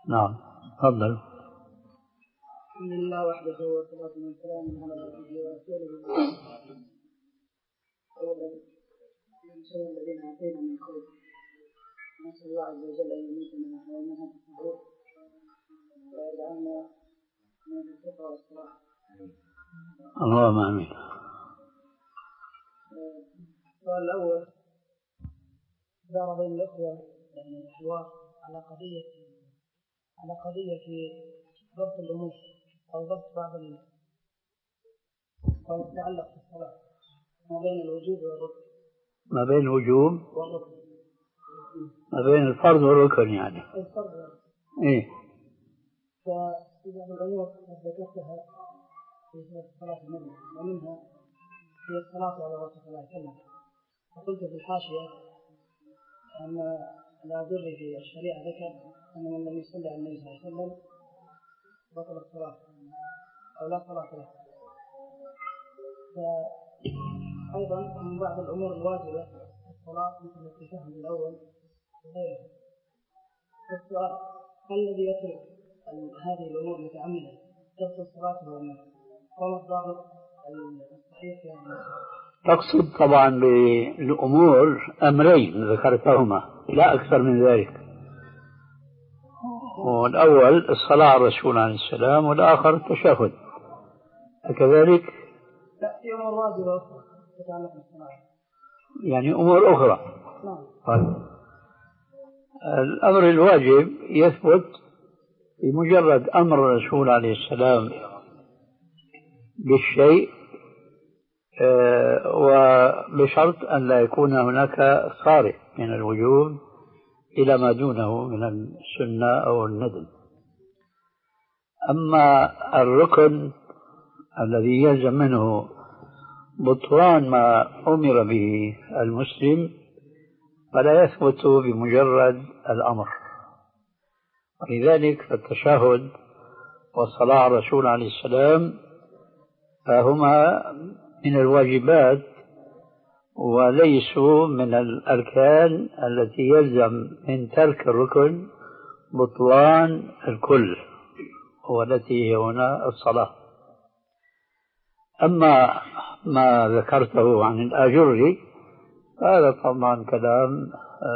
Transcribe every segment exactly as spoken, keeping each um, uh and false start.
نعم تفضل. الحمد لله وحده والصلاة والسلام على رسوله ورسوله. أولا نشهد الذين آتينا من خير نسأل الله عز وجل أن يميتنا ويمنع الصبور ويجعلنا من الثقة والصلاح. اللهم آمين. السؤال الأول دار بين الأخوة يعني حوار على قضية على قضية في ضبط الأمور أو ضبط بعض ال أو يتعلق في الصلاة ما بين الوجوب والركن. ما بين الوجوب والركن. ما بين الفرض والركن يعني. الفرض والركن. إيه. فإذا الأمور ذكرتها في صلاة النبي ومنها في الصلاة على الرسول صلى الله عليه وسلم. فقلت في الحاشية أن الأجر في الشريعة ذكر أن من لم يصلي على النبي صلى الله عليه وسلم بطل الصلاة أو لا صلاة له. فأيضا من بعض الأمور الواجبة في الصلاة مثل التشهد الأول وغيره. السؤال هل الذي يترك هذه الأمور متعمدا تبطل صلاته ولا وما الضابط الصحيح في هذا؟ تقصد طبعا بالأمور أمرين ذكرتهما لا أكثر من ذلك. والأول الصلاة على الرسول عليه السلام والآخر التشهد. أكذلك؟ لا في أمور واجبة تتعلق بالصلاة. يعني أمور أخرى. نعم. طيب. الأمر الواجب يثبت بمجرد أمر الرسول عليه السلام بالشيء وبشرط أن لا يكون هناك صارف من الوجوب إلى ما دونه من السنة أو الندب. أما الركن الذي يلزم منه بطلان ما أمر به المسلم فلا يثبت بمجرد الأمر. ولذلك فالتشهد والصلاة على الرسول عليه السلام فهما من الواجبات وليسوا من الأركان التي يلزم من ترك الركن بطلان الكل والتي هي هنا الصلاة. أما ما ذكرته عن الآجر هذا طبعا كلام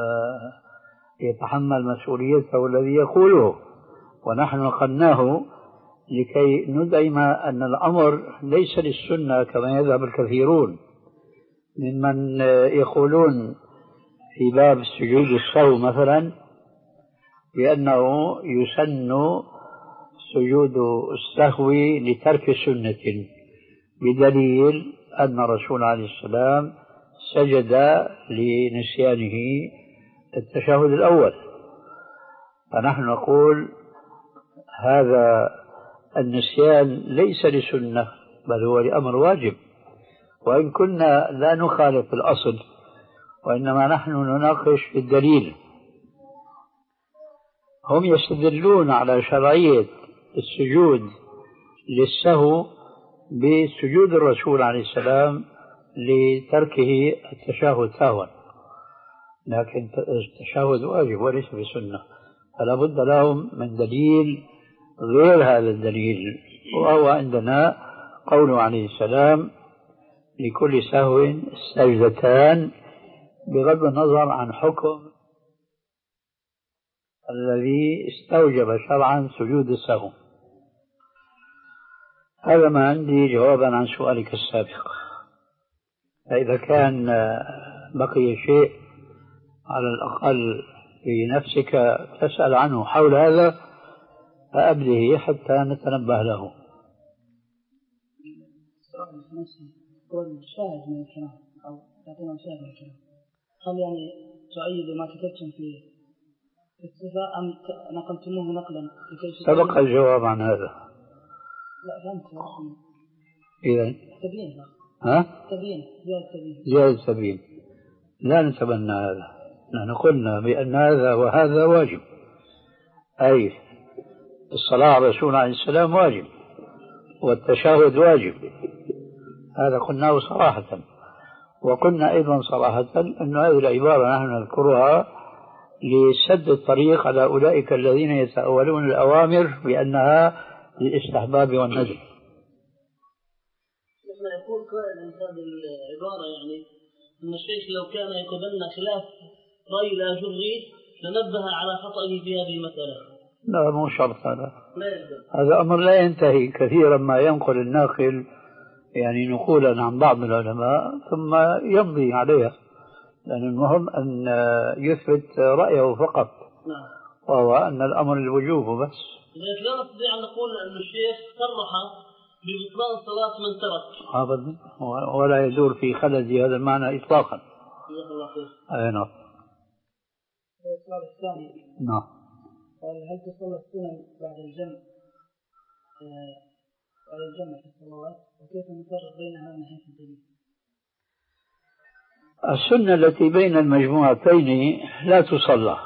يتحمل مسؤوليته الذي يقوله ونحن نقلناه لكي ندعم أن الأمر ليس للسنة كما يذهب الكثيرون ممن يقولون في باب سجود السهو مثلا بأنه يسن سجود السهو لترك سنة بدليل أن الرسول عليه السلام سجد لنسيانه التشهد الأول. فنحن نقول هذا النسيان ليس لسنة بل هو لأمر واجب، وإن كنا لا نخالف الأصل وإنما نحن نناقش في الدليل. هم يستدلون على شرعية السجود للسهو بسجود الرسول عليه السلام لتركه التشهد سهوا، لكن التشهد واجب وليس بسنة، فلا بد لهم من دليل غير هذا الدليل، وهو عندنا قوله عليه السلام لكل سهو سجدتان بغض النظر عن حكم الذي استوجب شرعا سجود السهو. هذا ما عندي جوابا عن سؤالك السابق. فإذا كان بقي شيء على الأقل في نفسك تسأل عنه حول هذا فأبده حتى نتنبه له. شاهد من الكلام أو تعطينا شاهد من الكلام، هل يعني تؤيد ما كتبتم في الصفة أم نقلتموه نقلا؟ سبق الجواب عن هذا. لا فهمت. إذا تبين ها؟ تبين زيادة تبين زيادة تبين لا نتبنى هذا. نحن قلنا بأن هذا وهذا واجب، أي الصلاة على الرسول عليه السلام واجب والتشهد واجب، هذا قلناه صراحة. وقلنا أيضا صراحة أن هذه العبارة نحن نذكرها لسد الطريق على أولئك الذين يتأولون الأوامر بأنها للاستحباب والندب. لما يقول قائل هذه العبارة يعني أن الشيخ لو كان يتبنى خلاف رأي الآجري لنبه على خطئه في هذه المسألة. لا مو شرط هذا. لا يلزم. هذا أمر لا ينتهي. كثيرا ما ينقل الناقل يعني نقولا عن بعض العلماء ثم يمضي عليها، لأن المهم أن يثبت رأيه فقط. نعم. وهو أن الأمر الوجوب بس. لذلك لا نستطيع أن نقول أن الشيخ صرح ببطلان صلاة من ترك. أبدا، ولا يدور في خلد هذا المعنى إطلاقا. أي نعم. السؤال الثاني. نعم. قال هل تصلى السنن بعد الجمع بعد الجمع في الصلوات وكيف نفرق بينها من حيث الدليل؟ السنة التي بين المجموعتين لا تصلى،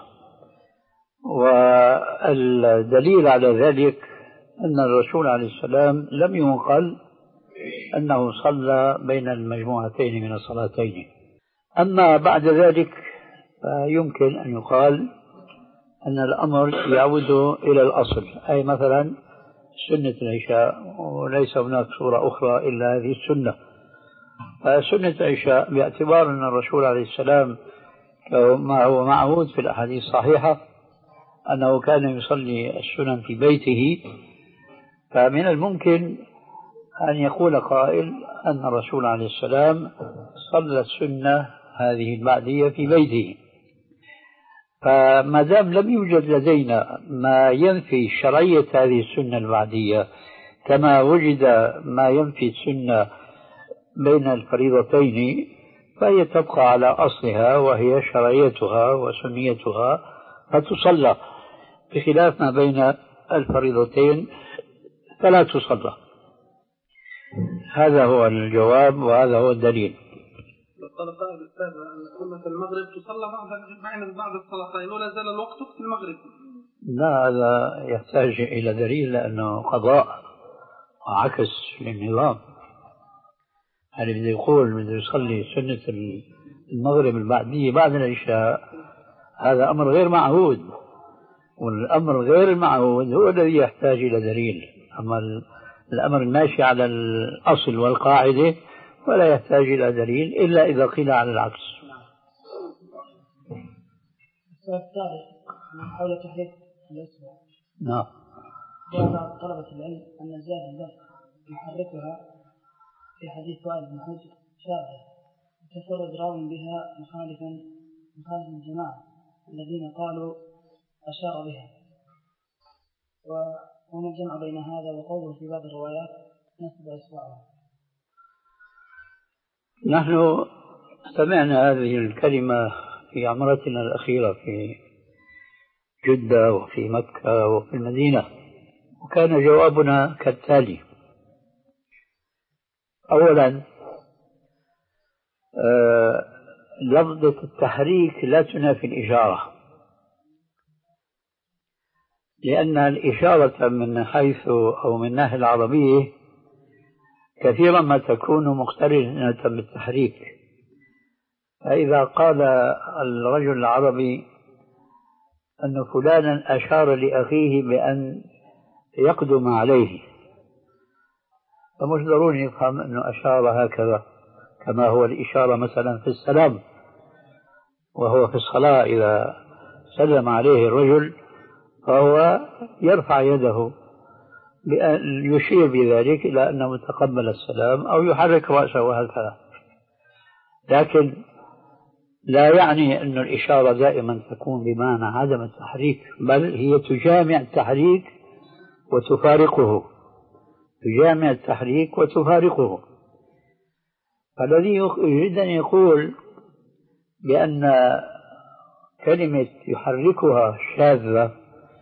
والدليل على ذلك أن الرسول عليه السلام لم ينقل أنه صلى بين المجموعتين من الصلاتين. أما بعد ذلك فيمكن أن يقال أن الأمر يعود إلى الأصل، أي مثلا سنة العشاء، وليس هناك صورة أخرى إلا هذه السنة. سنة العشاء باعتبار أن الرسول عليه السلام ما هو معهود في الأحاديث الصحيحة أنه كان يصلي السنن في بيته، فمن الممكن أن يقول قائل أن الرسول عليه السلام صلى السنة هذه البعدية في بيته. فما دام لم يوجد لدينا ما ينفي شرعية هذه السنة البعدية كما وجد ما ينفي السنة بين الفريضتين، فهي تبقى على أصلها وهي شرعيتها وسنيتها فتصلى، بخلاف ما بين الفريضتين فلا تصلى. هذا هو الجواب وهذا هو الدليل. قال قائل الأستاذ أن سنة المغرب تصلى بعد بعد الصلاتين ولا زال الوقت في المغرب. لا، هذا يحتاج إلى دليل لأنه قضاء وعكس للنظام. اللي بده يقول بده يصلي سنة المغرب البعدية بعد العشاء هذا أمر غير معهود، والأمر غير المعهود هو الذي يحتاج إلى دليل. أما الأمر الماشي على الأصل والقاعدة ولا يحتاج إلى دليل إلا إذا قيل على العكس. السؤال الثالث حول تحريف الأسماء. نعم. قال طلبة العلم أن الزاهد يحركها في حديث وائل بن حجر شاذة تفرد راو بها مخالفا مخالف الجماعة الذين قالوا أشار بها، وما الجمع بين هذا وقوله في بعض الروايات نسب إصبعها؟ نحن سمعنا هذه الكلمة في عمرتنا الأخيرة في جدة وفي مكة وفي المدينة، وكان جوابنا كالتالي: أولا آه لفظة التحريك لا تنافي الإشارة، لأن الإشارة من حيث أو من ناحية العربية كثيرا ما تكون مقترنة بالتحريك. فإذا قال الرجل العربي أن فلانا أشار لأخيه بأن يقدم عليه، فمش ضروري يفهم أنه أشار هكذا، كما هو الإشارة مثلا في السلام، وهو في الصلاة إذا سلم عليه الرجل فهو يرفع يده بأن يشير بذلك إلى أنه تقبل السلام أو يحرك رأسه هكذا، لكن لا يعني أن الإشارة دائما تكون بمعنى عدم التحريك، بل هي تجامع التحريك وتفارقه، تجامع التحريك وتفارقه. فالذي يريد أن يقول بأن كلمة يحركها شاذة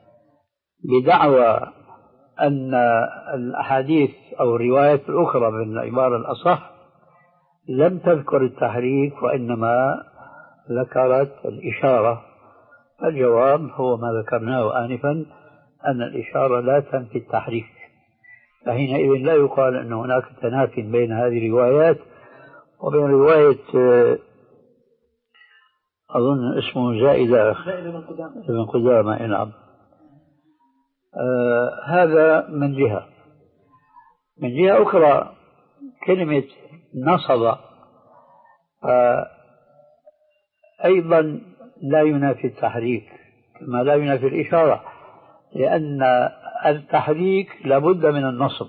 بدعوى أن الأحاديث أو الروايات الأخرى بالعبارة الأصح لم تذكر التحريك وإنما ذكرت الإشارة، الجواب هو ما ذكرناه آنفا أن الإشارة لا تنفي التحريك، فحينئذ لا يقال أن هناك تنافي بين هذه الروايات وبين رواية أظن اسمه زائدة زائدة بن قدامة ابن قدامة. نعم. آه هذا من جهة. من جهة أخرى كلمة نصب آه أيضا لا ينافي التحريك كما لا ينافي الإشارة، لأن التحريك لابد من النصب،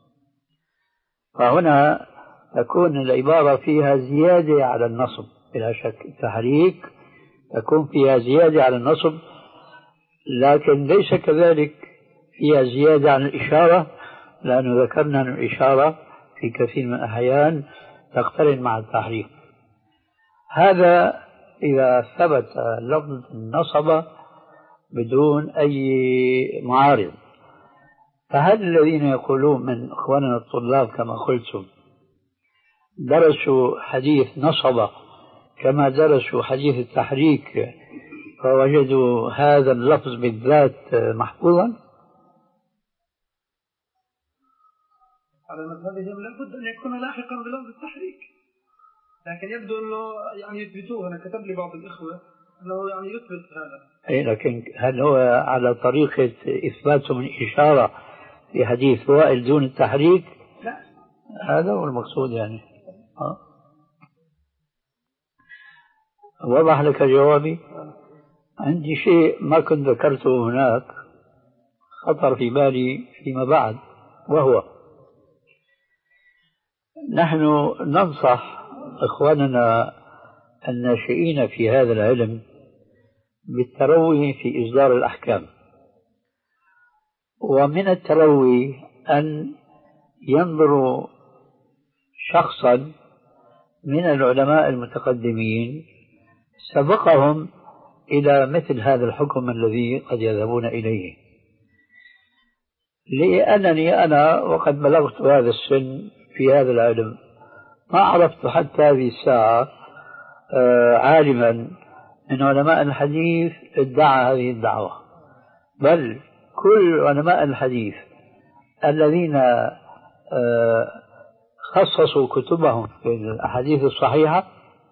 فهنا تكون العبارة فيها زيادة على النصب بلا شك. التحريك تكون فيها زيادة على النصب، لكن ليس كذلك فيها زيادة عن الإشارة، لأنه ذكرنا أن الإشارة في كثير من الأحيان تقترن مع التحريك. هذا إذا ثبت لفظ النصب بدون أي معارض. فهل الذين يقولون من إخواننا الطلاب كما قلتم درسوا حديث نصب كما درسوا حديث التحريك فوجدوا هذا اللفظ بالذات محفوظا؟ على مذهبهم لابد أن يكون لاحقا بلفظ التحريك، لكن يبدو أنه يعني يثبتوه. أنا كتب لي بعض الإخوة أنه يعني يثبت هذا. أي لكن هل هو على طريقة إثباته من إشارة في حديث وائل دون التحريك؟ لا، هذا هو المقصود يعني. أه؟ وضح لك جوابي. عندي شيء ما كنت ذكرته هناك خطر في بالي فيما بعد، وهو نحن ننصح إخواننا الناشئين في هذا العلم بالتروي في إصدار الأحكام، ومن التروي أن ينظروا شخصا من العلماء المتقدمين سبقهم إلى مثل هذا الحكم الذي قد يذهبون إليه. لأنني أنا وقد بلغت هذا السن في هذا العلم ما عرفت حتى هذه الساعة عالما من علماء الحديث ادعى هذه الدعوة، بل كل علماء الحديث الذين خصصوا كتبهم في الأحاديث الصحيحة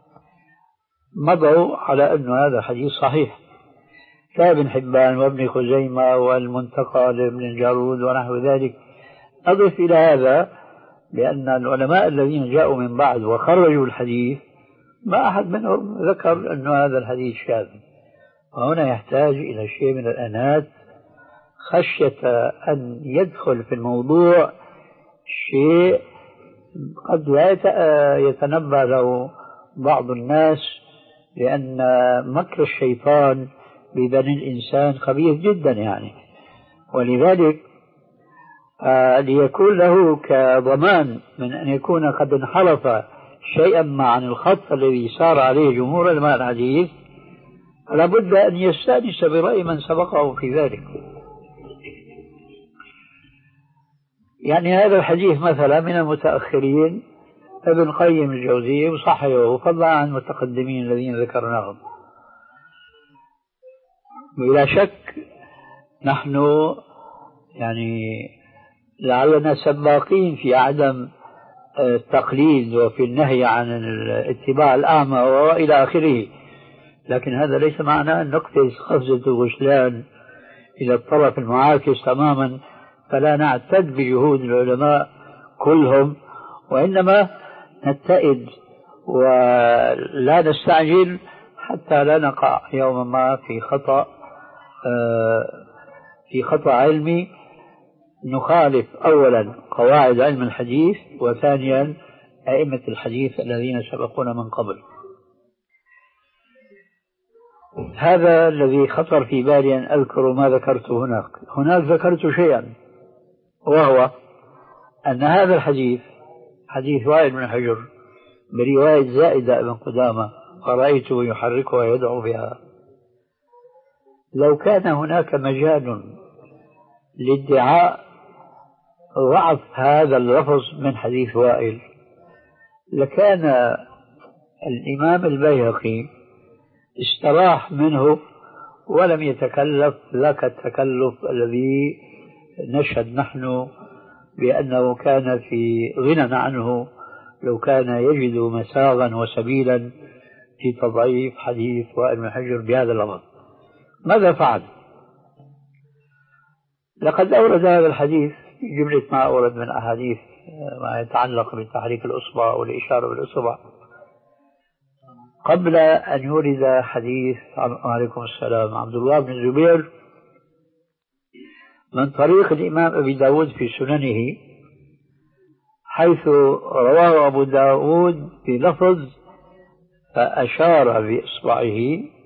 مضوا على أن هذا حديث صحيح، كابن حبان وابن خزيمة والمنتقى لابن الجارود ونحو ذلك. أضف إلى هذا بأن العلماء الذين جاءوا من بعد وخرجوا الحديث ما أحد منهم ذكر أن هذا الحديث شاذ، وهنا يحتاج إلى شيء من الأنات خشية أن يدخل في الموضوع شيء قد لا يتنبه له بعض الناس، لأن مكر الشيطان ببني الإنسان خبيث جدا يعني. ولذلك آه ليكون له كضمان من أن يكون قد انحرف شيئا ما عن الخط الذي سار عليه جمهور علماء الحديث، لابد أن يستأنس برأي من سبقه في ذلك. يعني هذا الحديث مثلا من المتأخرين ابن قيم الجوزية وصححه فضلا عن المتقدمين الذين ذكرناهم. بلا شك نحن يعني لعلنا سباقين في عدم التقليد وفي النهي عن الاتباع الأعمى وإلى آخره، لكن هذا ليس معناه أن نقفز قفزة الغشلان إلى الطرف المعاكس تماما فلا نعتد بجهود العلماء كلهم، وإنما نتئد ولا نستعجل حتى لا نقع يوما ما في خطأ في خطأ علمي نخالف أولا قواعد علم الحديث، وثانيا أئمة الحديث الذين سبقونا من قبل. هذا الذي خطر في بالي أن أذكر ما ذكرته هناك. هناك ذكرت شيئا، وهو أن هذا الحديث حديث وائل بن حجر برواية زائدة بن قدامة فرأيته يحركها ويدعو بها، لو كان هناك مجال لادعاء ضعف هذا اللفظ من حديث وائل لكان الإمام البيهقي استراح منه ولم يتكلف ذاك التكلف الذي نشهد نحن بأنه كان في غنى عنه لو كان يجد مساغا وسبيلا في تضعيف حديث وائل بن حجر بهذا اللفظ. ماذا فعل؟ لقد أورد هذا الحديث في جملة ما أورد من أحاديث ما يتعلق بتحريك الأصبع والإشارة بالأصبع قبل أن يورد حديث عليكم السلام عبد الله بن الزبير من طريق الإمام أبي داود في سننه، حيث رواه أبو داود بلفظ فأشار بإصبعه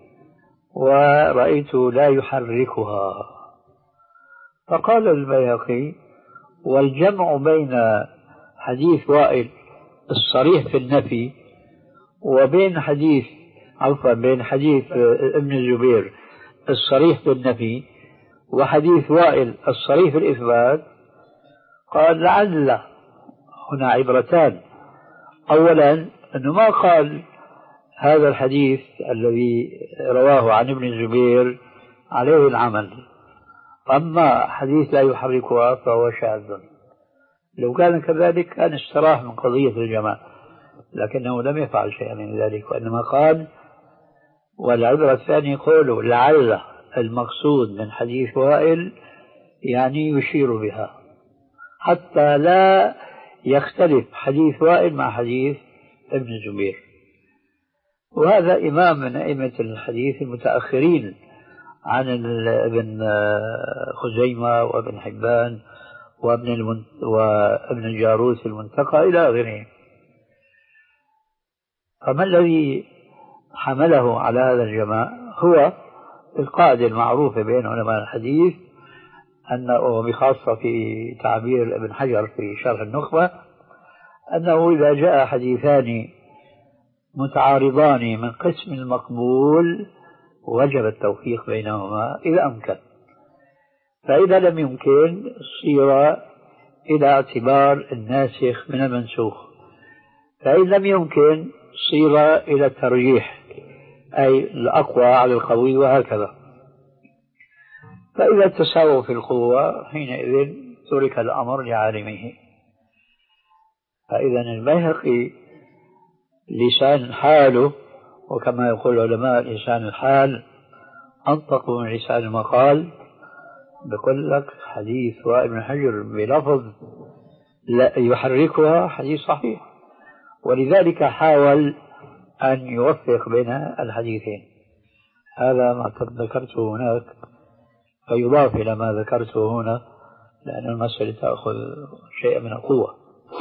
ورأيت لا يحركها. فقال البيهقي: والجمع بين حديث وائل الصريح في النفي وبين حديث عفوا بين حديث ابن الزبير الصريح في النفي وحديث وائل الصريح في الإثبات، قال لعل هنا عبرتان. أولا أنه ما قال هذا الحديث الذي رواه عن ابن الزبير عليه العمل، أما حديث لا يحركها فهو شاذ. لو كان كذلك كان استراح من قضية الجماعة، لكنه لم يفعل شيئا من ذلك، وإنما قال والعبرة الثانية قوله لعل المقصود من حديث وائل يعني يشير بها، حتى لا يختلف حديث وائل مع حديث ابن الزبير. وهذا إمام من أئمة الحديث المتأخرين عن ابن خزيمة وابن حبان وابن, المن... وابن الجاروس المنتقى إلى آخره. فما الذي حمله على هذا الجماع؟ هو القاعدة المعروفة بين علماء الحديث أنه، وبخاصة في تعبير ابن حجر في شرح النخبة، أنه إذا جاء حديثان متعارضان من قسم المقبول وجب التوفيق بينهما إذا أمكن، فإذا لم يمكن صير إلى اعتبار الناسخ من المنسوخ، فإن لم يمكن صير إلى الترجيح أي الأقوى على القوي، وهكذا. فإذا تساووا في القوة حينئذ ترك الأمر لعالمه. فإذا البيهقي لسان حاله، وكما يقول العلماء لسان الحال أنطق من لسان المقال، بقول لك حديث وائل بن حجر بلفظ لا يحركها حديث صحيح، ولذلك حاول أن يوفق بين الحديثين. هذا ما ذكرته هناك فيضاف إلى ما ذكرته هنا، لأن المسألة تأخذ شيء من القوة.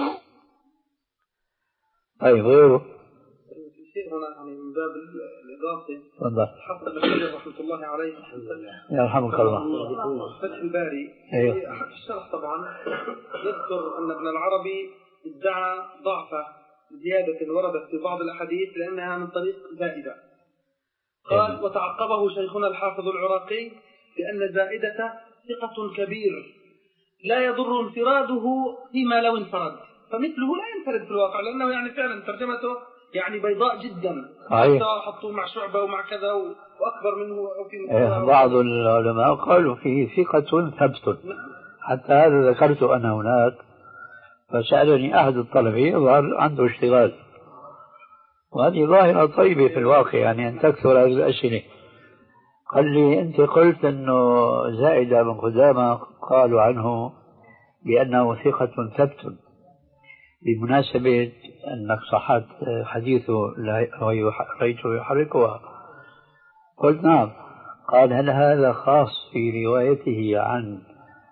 طيب غيره شيء هنا يعني من باب الإضافة. حفظ البخاري رحمة الله عليه يرحمك الله فتح الباري أيوه. في الشرح طبعا يذكر أن ابن العربي ادعى ضعف زيادة وردت في بعض الأحاديث لأنها من طريق زائدة. قال أيوه. وتعقبه شيخنا الحافظ العراقي بأن زائدة ثقة كبير لا يضر انفراده فيما لو انفرد، فمثله لا ينفرد في الواقع، لأنه يعني فعلا ترجمته يعني بيضاء جدا، حتى حطوه مع شعبة ومع كذا وأكبر منه أو في إيه بعض العلماء قالوا فيه ثقة ثبت. حتى هذا ذكرت أنا هناك، فسألني أحد الطلبة يظهر عنده اشتغال، وهذه ظاهرة طيبة في الواقع يعني أن تكثر هذه الأسئلة. قال لي أنت قلت أنه زائدة بن خزامة قالوا عنه بأنه ثقة ثبت، بمناسبة أنك صحت حديثه رأيته يحركها. قلت نعم. قال هل هذا خاص في روايته عن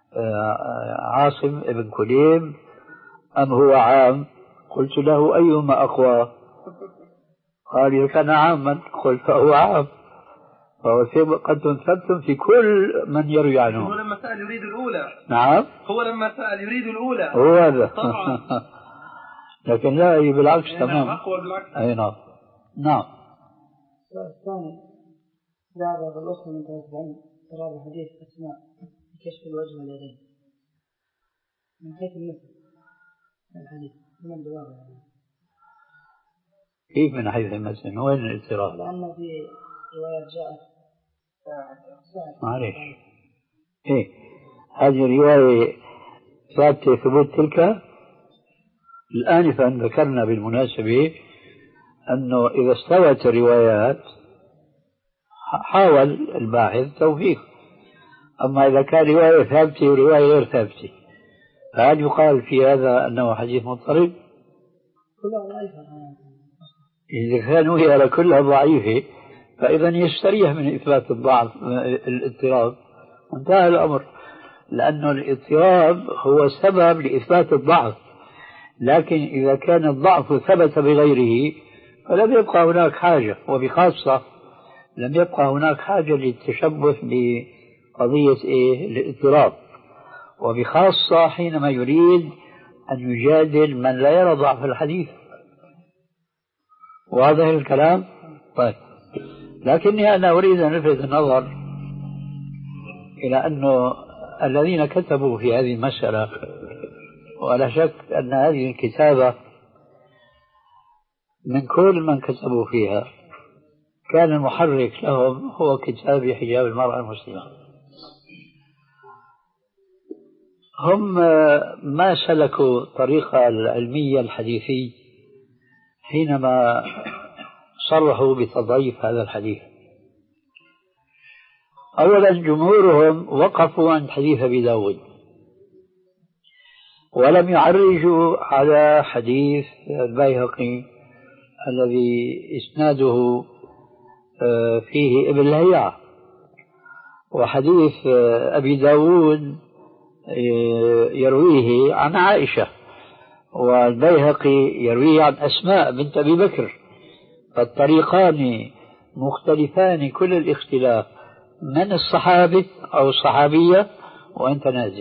عاصم ابن كليم أم هو عام؟ قلت له أيهما أقوى؟ قال إذا كان عاما قلت فهو عام، فهو قد ثبت في كل من يروي عنه. هو لما سأل يريد الأولى. نعم هو لما سأل يريد الأولى هو هذا طبعا. لكن لا بالعكس تمام. أقوى بالعكس. أي نعم نعم. السؤال الثاني ذهب بالأصل من ثلاث بعين ترى حديث أسماء كشف الوجه واليدين من حيث النسب الحديث من الدواب يعني. كيف من حيث المسن؟ وين الاضطراب؟ لأن في روايات جاءت معلش إيه هذه الرواية ثابتة ثبوت تلك. الآن فأن ذكرنا بالمناسبة أنه إذا استوت الروايات حاول الباحث توفيق. أما إذا كان رواية ثابتة ورواية غير ثابتة فهل يقال في هذا أنه حديث مضطرب؟ إذا كانوا هي كلها ضعيفة فإذا يستريح من إثبات الضعف الاضطراب وانتهى الأمر، لأن الاضطراب هو سبب لإثبات الضعف، لكن إذا كان الضعف ثبت بغيره فلم يبقى هناك حاجة، وبخاصة لم يبقى هناك حاجة للتشبث بقضية إيه؟ الاضطراب، وبخاصة حينما يريد أن يجادل من لا يرى ضعف الحديث. واضح الكلام؟ طيب، لكني أنا أريد أن ألفت النظر إلى أنه الذين كتبوا في هذه المسألة، ولا شك أن هذه الكتابة من كل من كتبوا فيها كان المحرك لهم هو كتاب حجاب المرأة المسلمة. هم ما سلكوا طريقة العلمية الحديثي حينما صرحوا بتضعيف هذا الحديث. أولا جمهورهم وقفوا عند حديث أبي داود ولم يعرجوا على حديث البيهقي الذي إسناده فيه ابن لهيعة، وحديث أبي داود يرويه عن عائشة، والبيهقي يرويه عن أسماء بنت أبي بكر، فالطريقان مختلفان كل الاختلاف من الصحابي أو الصحابية وأنت نازل.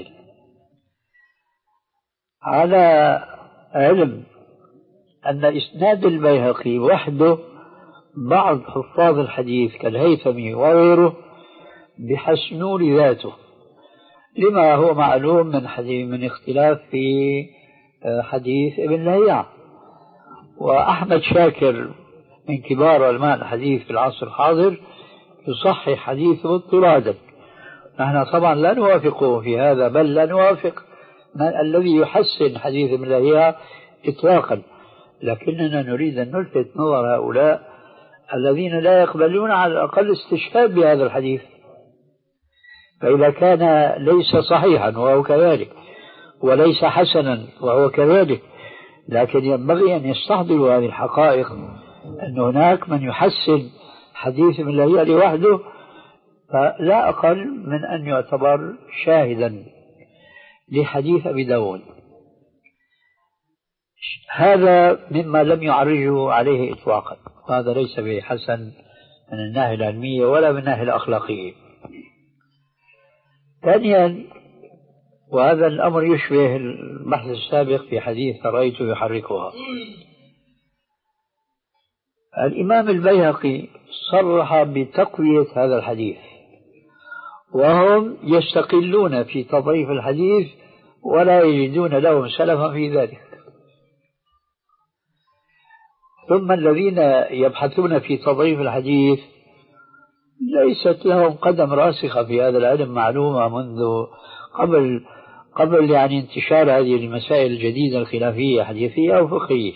على علم أن إسناد البيهقي وحده بعض حفاظ الحديث كالهيثمي وغيره بحسنوا لذاته لما هو معلوم من حديث من اختلاف في حديث ابن لهيعة. وأحمد شاكر من كبار علماء الحديث في العصر الحاضر يصحح حديثه اضطرادا. نحن طبعا لا نوافقه في هذا، بل لا نوافق الذي يحسن حديث ابن لهيعة إطلاقا، لكننا نريد أن نلفت نظر هؤلاء الذين لا يقبلون على الأقل استشهاد بهذا الحديث. فإذا كان ليس صحيحا وهو كذلك، وليس حسنا وهو كذلك، لكن ينبغي أن يستحضروا هذه الحقائق أن هناك من يحسن حديث ابن لهيعة لوحده فلا أقل من أن يعتبر شاهدا لحديث أبي داود. هذا مما لم يعرجه عليه إطلاقا، هذا ليس بحسن من الناحية العلمية ولا من الناحية الأخلاقية. ثانيا، وهذا الأمر يشبه البحث السابق في حديث رأيته يحركها، الإمام البيهقي صرح بتقوية هذا الحديث، وهم يستقلون في تضعيف الحديث ولا يجدون لهم سلفا في ذلك. ثم الذين يبحثون في تضعيف الحديث ليست لهم قدم راسخة في هذا العلم معلومة منذ قبل قبل يعني انتشار هذه المسائل الجديدة الخلافية حديثية أو فقهية.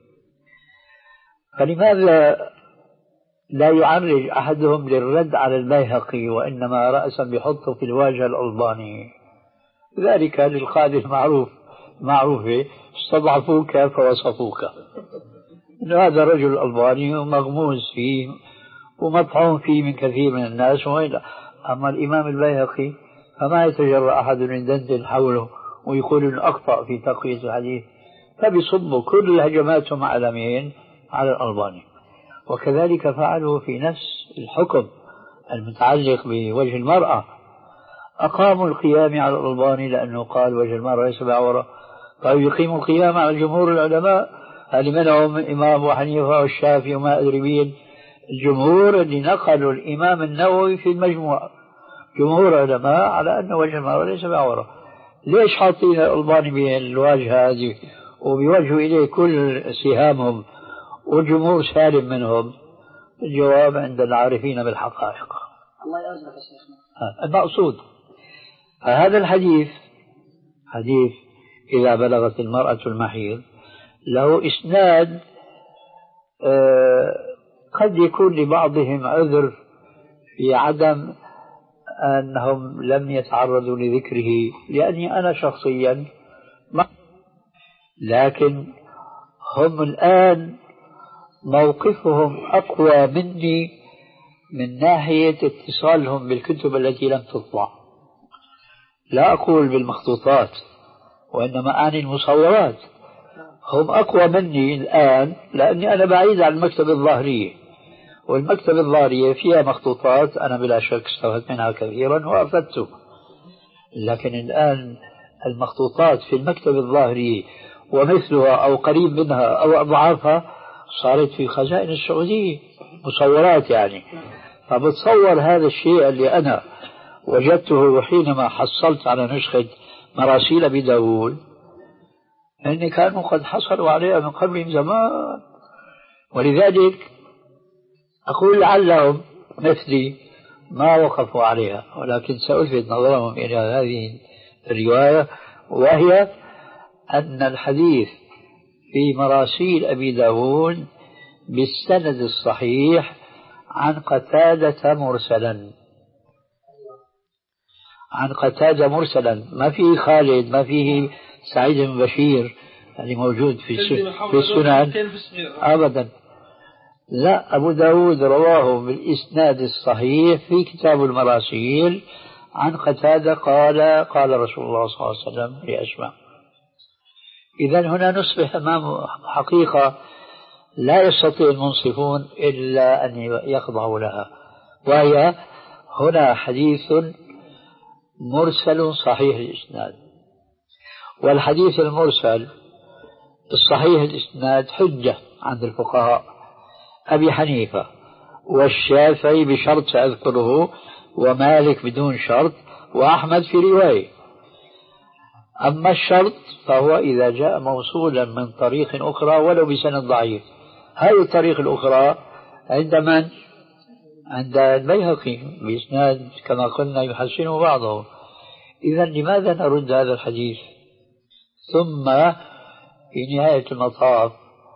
فلماذا لا يعرج أحدهم للرد على البيهقي وإنما رأسا بيحطه في الواجهة الألباني؟ ذلك للقاعدة المعروف معروفة استضعفوك فوصفوك، إن هذا الرجل الألباني ومغموز فيه ومطعون فيه من كثير من الناس وإلا. أما الإمام البيهقي فما يتجرأ أحد من دندن حوله ويقول إنه أخطأ في تقوية الحديث، فبيصبوا كل هجماتهم على مين؟ على الألباني. وكذلك فعلوا في نفس الحكم المتعلق بوجه المرأة، أقاموا القيام على الألباني لأنه قال وجه المرأة ليس بعورة، طيب يقيموا القيام على جمهور العلماء، هل منهم الإمام أبو حنيفة والشافعي وما أدري مين، الجمهور اللي نقلوا الإمام النووي في المجموع، جمهور علماء على أن وجه المرأة ليس بعورة. ليش حاطين الألباني بالواجهة هذه وبيوجهوا إليه كل سهامهم والجمهور سالم منهم؟ الجواب عند العارفين بالحقائق. الله يرزقك يا شيخنا. المقصود هذا الحديث حديث إذا بلغت المرأة المحيض له إسناد قد يكون لبعضهم عذر في عدم أنهم لم يتعرضوا لذكره، لأني أنا شخصيا ما، لكن هم الآن موقفهم أقوى مني من ناحية اتصالهم بالكتب التي لم تطبع. لا أقول بالمخطوطات وإنما أعني المصورات. هم أقوى مني الآن لأني أنا بعيد عن المكتبة الظاهرية، والمكتبة الظاهرية فيها مخطوطات أنا بلا شك استفدت منها كثيرا وأفدته، لكن الآن المخطوطات في المكتبة الظاهرية ومثلها أو قريب منها أو أضعافها صارت في خزائن السعودية مصورات يعني. فبتصور هذا الشيء اللي أنا وجدته حينما حصلت على نسخة مراسيل أبي داود أني كانوا قد حصلوا عليها من قبل زمان، ولذلك أقول لعلهم مثلي ما وقفوا عليها، ولكن سألفت نظرهم إلى هذه الرواية، وهي أن الحديث في مراسيل أبي داود بالسند الصحيح عن قتادة مرسلا، عن قتادة مرسلا، ما فيه خالد، ما فيه سعيد بن بشير اللي موجود في في السنن أبدا. لا، أبو داود رواه بالإسناد الصحيح في كتاب المراسيل عن قتادة قال قال رسول الله صلى الله عليه وسلم لأسماء. إذن هنا نصبح أمام حقيقة لا يستطيع المنصفون إلا أن يخضعوا لها، وهي هنا حديث مرسل صحيح الإسناد. والحديث المرسل الصحيح الإسناد حجة عند الفقهاء أبي حنيفة والشافعي بشرط سأذكره، ومالك بدون شرط، وأحمد في رواية. أما الشرط فهو إذا جاء موصولا من طريق أخرى ولو بسند ضعيف. هذه الطريق الأخرى عند من؟ عند البيهقي بإسناد كما قلنا يحسنه بعضه. إذا لماذا نرد هذا الحديث؟ ثم في نهاية المطاف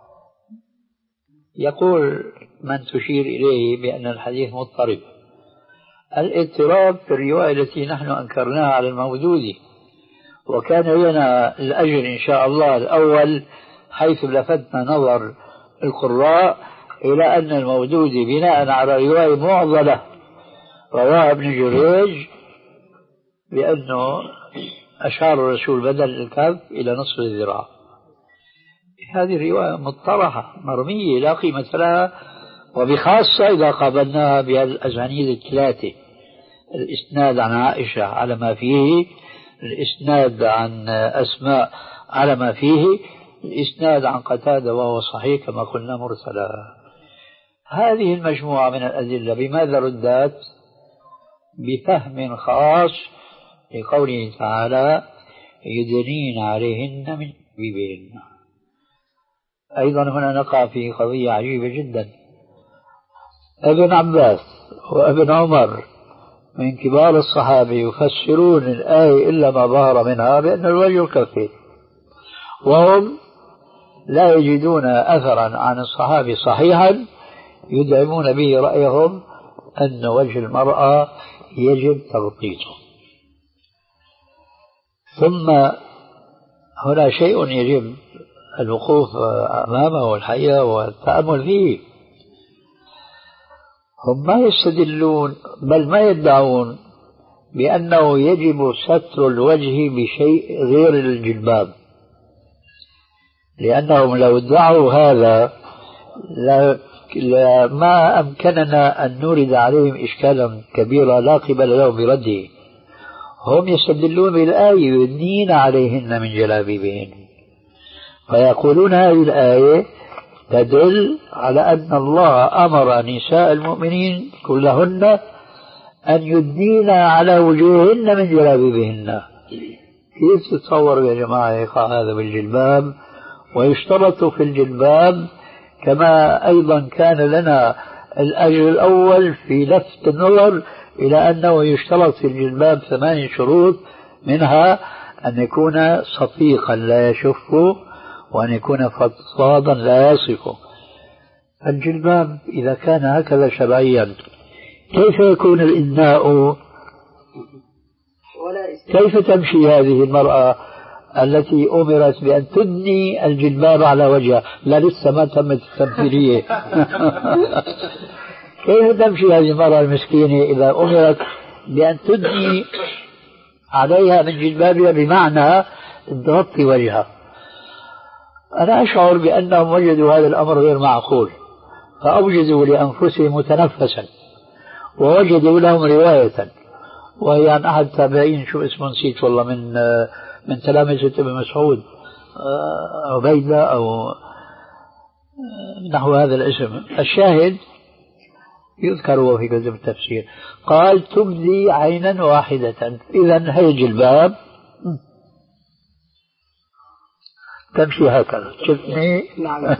يقول من تشير إليه بأن الحديث مضطرب. الاضطراب في الرواية التي نحن أنكرناها على الموجود، وكان لنا الأجر إن شاء الله الأول حيث لفتنا نظر القراء إلى أن الموجود بناء على رواية معضلة رواه ابن جريج بأنه أشار الرسول بدل الكف إلى نصف الذراع. هذه الرواية مطرحة مرمية لا قيمة لها، وبخاصة إذا قابلناها بالأسانيد الثلاثة، الإسناد عن عائشة على ما فيه، الإسناد عن أسماء على ما فيه، الإسناد عن قتادة وهو صحيح كما قلنا مرسلا. هذه المجموعة من الأدلة بماذا ردت؟ بفهم خاص لقوله تعالى يدنين عليهن من جلابيبهن. أيضا هنا نقع في قضية عجيبة جدا. ابن عباس وابن عمر من كبار الصحابة يفسرون الآية إلا ما ظهر منها بأن الوجه الكفي، وهم لا يجدون أثرا عن الصحابة صحيحا يدعمون به رأيهم أن وجه المرأة يجب تغطيته. ثم هنا شيء يجب الوقوف أمامه والحقيقة والتأمل فيه. هم ما يستدلون بل ما يدعون بأنه يجب ستر الوجه بشيء غير الجلباب، لأنهم لو ادعوا هذا ما أمكننا أن نورد عليهم إشكالا كبيرا لا قبل لهم برده. هم يستدلون بالآية يدنين عليهن من جلابيبهن، فيقولون هذه الآية تدل على أن الله أمر نساء المؤمنين كلهن أن يدنين على وجوههن من جلابيبهن. كيف تتصور يا جماعة يقع هذا بالجلباب؟ ويشترط في الجلباب كما أيضا كان لنا الأجر الأول في لفت النظر إلى أنه يشترط في الجلباب ثمانية شروط، منها أن يكون صفيقا لا يشف، وأن يكون فضفاضا لا يصف. الجلباب إذا كان هكذا شرعيا كيف يكون الإدناء؟ كيف تمشي هذه المرأة التي أمرت بأن تدني الجلباب على وجهها؟ لا لسه ما تمت التمثيلية. كيف تمشي هذه المرأة المسكينة إذا أمرت بأن تدني عليها من جلبابها بمعنى تغطي وجهها؟ أنا أشعر بأنهم وجدوا هذا الأمر غير معقول، فأوجدوا لأنفسهم متنفسا ووجدوا لهم رواية، وهي عن أحد التابعين، شو اسمه نسيت والله، من من تلامذة ابن مسعود، عبيدة أو نحو هذا الاسم. الشاهد يذكر هو في كتب التفسير، قال تبدي عينا واحدة. إذا هي جلباب تمشي هكذا، شفتني؟ نعم.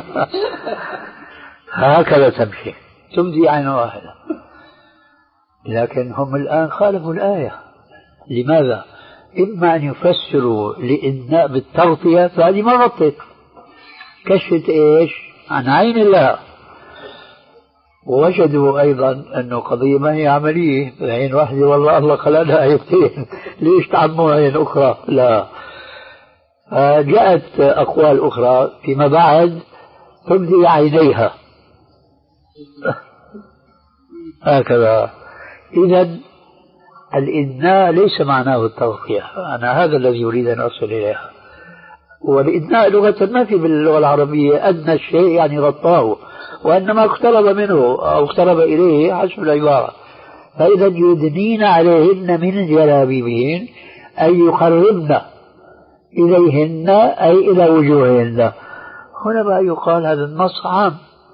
هكذا تمشي، تبدي عين واحدة. لكن هم الآن خالفوا الآية. لماذا؟ إما أن يفسروا لإدناء بالتغطية، فهذه ما غطت، كشفت إيش؟ عن عين الله. ووجدوا أيضا أنه قضية ما هي عملية، عين واحدة والله الله خلقها عينتين، ليش تعموا عين أخرى؟ لا. جاءت أقوال أخرى فيما بعد تبدي عينيها هكذا. إذا الإدناء ليس معناه التغطية، أنا هذا الذي أريد أن أصل إليها. والإدناء لغة ما في باللغة العربية أدنى الشيء يعني غطاه، وإنما اقترب منه أو اقترب إليه حسب العبارة. فإذا يدنين عليهن من جلابيبهن أي يقربن إليهن أي إلى وجوههن. هنا بقى يقال هذا النص عام،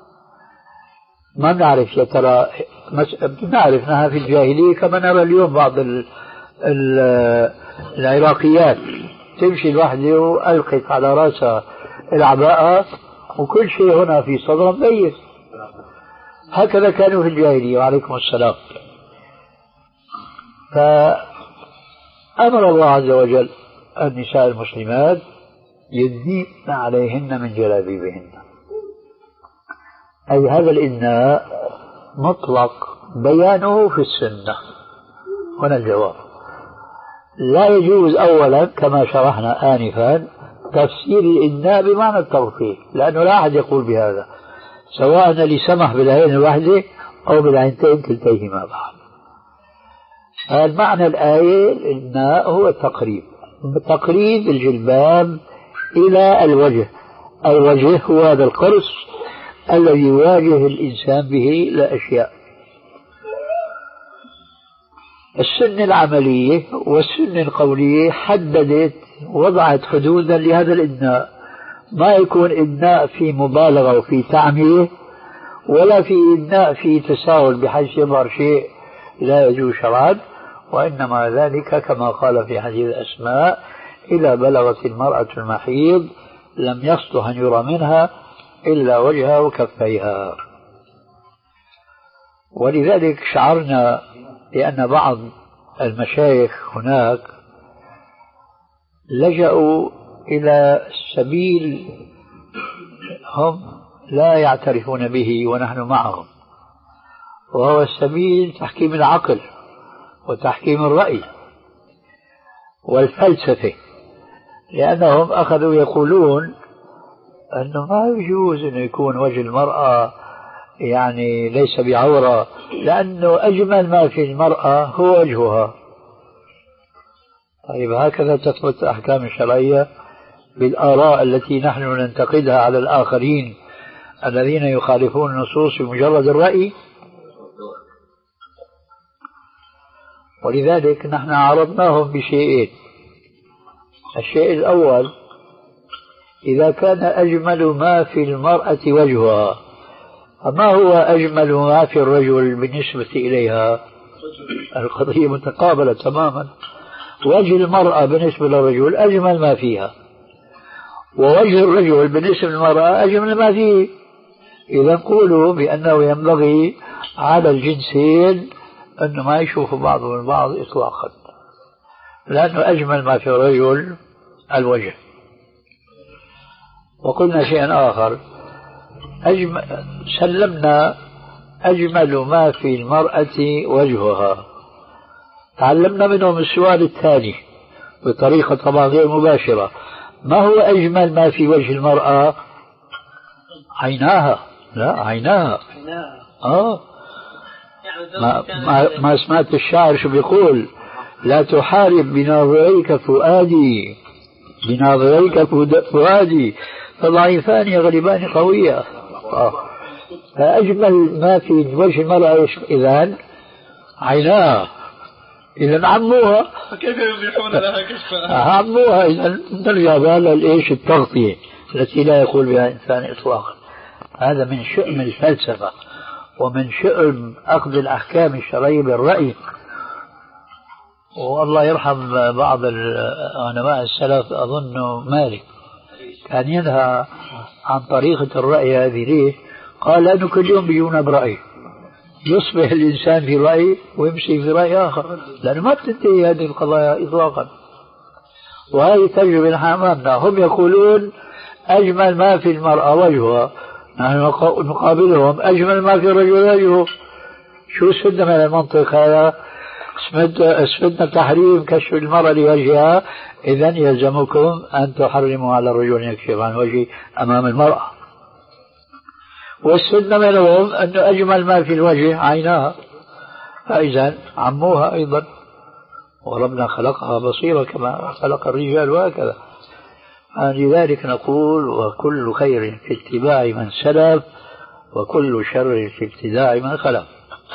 ما نعرف يا ترى، نعرف أنها في الجاهلية كما نرى اليوم بعض ال ال العراقيات تمشي الوحدة وألقت على رأسها العباءة وكل شيء هنا في صدرها مبين. هكذا كانوا في الجاهلية. وعليكم السلام. فأمر الله عز وجل النساء المسلمات يدنين عليهن من جلابيبهن، أي هذا الإدناء مطلق بيانه في السنة. هنا الجواب. لا يجوز أولا كما شرحنا آنفا تفسير الإدناء بمعنى التغطية، لأنه لا أحد يقول بهذا، سواء اللي سمح بالعين الواحدة أو بالعينتين كلتيهما بعض. المعنى الآية الإدناء هو التقريب، تقريب الجلباب إلى الوجه. الوجه هو هذا القرص الذي يواجه الإنسان به لأشياء. السنة العملية والسنة القولية حددت وضعت حدودا لهذا الإدناء، ما يكون إدناء في مبالغة وفي تعمية، ولا في إدناء في تساهل بحيث يظهر شيء لا يجوز شرعا، وإنما ذلك كما قال في حديث أسماء: إذا بلغت المرأة المحيض لم يصلح أن يرى منها إلا وجهها وكفيها. ولذلك شعرنا بأن بعض المشايخ هناك لجأوا إلى سبيل هم لا يعترفون به ونحن معهم، وهو السبيل تحكيم العقل وتحكيم الرأي والفلسفة، لأنهم أخذوا يقولون أنه ما يجوز أن يكون وجه المرأة يعني ليس بعورة، لأنه أجمل ما في المرأة هو وجهها. طيب هكذا تثبت الأحكام الشرعية بالآراء التي نحن ننتقدها على الآخرين الذين يخالفون النصوص بمجرد الرأي؟ ولذلك نحن عرضناهم بشيئين. الشيء الأول: إذا كان أجمل ما في المرأة وجهها، فما هو أجمل ما في الرجل بالنسبة إليها؟ القضية متقابلة تماما. وجه المرأة بالنسبة للرجل أجمل ما فيها، ووجه الرجل بالنسبة للمرأة أجمل ما فيه. إذا نقول بأنه ينبغي على الجنسين أنه ما يشوفوا بعضهم البعض إطلاقا، لأنه أجمل ما في الرجل الوجه. وقلنا شيئا آخر: أجمل سلمنا أجمل ما في المرأة وجهها. تعلمنا منهم السؤال الثاني بطريقة طبعا غير مباشرة: ما هو أجمل ما في وجه المرأة؟ عيناها. لا، عيناها. آه ما, ما, ما سمعت الشاعر شو بيقول؟ لا تحارب بناظريك فؤادي، بناظريك فؤادي فضعيفان يغلبان قوية. آه. فأجمل ما في وجه المرأة إذن عيناها، إذن عموها. فكيف يبيحون لها كشفها؟ عموها. إذن نرجع بها للإيش التغطية التي لا يقول بها إنسان إطلاقا. هذا من شؤم الفلسفة ومن شؤم أخذ الأحكام الشرعية بالرأي. والله يرحم بعض علماء السلف، أظن مالك، كان ينهى عن طريقة الرأي هذه. ليه؟ قال لأنه كل يوم بيجونا برأي، يصبح الإنسان في رأي ويمشي في رأي آخر، لأنه ما بتنتهي هذه القضايا إطلاقا. وهذه تجربة نحن أمامنا. هم يقولون أجمل ما في المرأة وجهها، نحن نقابلهم أجمل ما في الرجل وجهه. شو استفدنا من المنطق هذا؟ استفدنا تحريم كشف المرأة لوجهها، إذن يلزمكم أن تحرموا على الرجل يكشف عن وجهه أمام المرأة. واستفدنا منهم أن أجمل ما في الوجه عيناها، فإذن عموها أيضا. وربنا خلقها بصيرة كما خلق الرجال وهكذا. لذلك نقول: وكل خير في اتباع من سلف، وكل شر في ابتداع من خلف.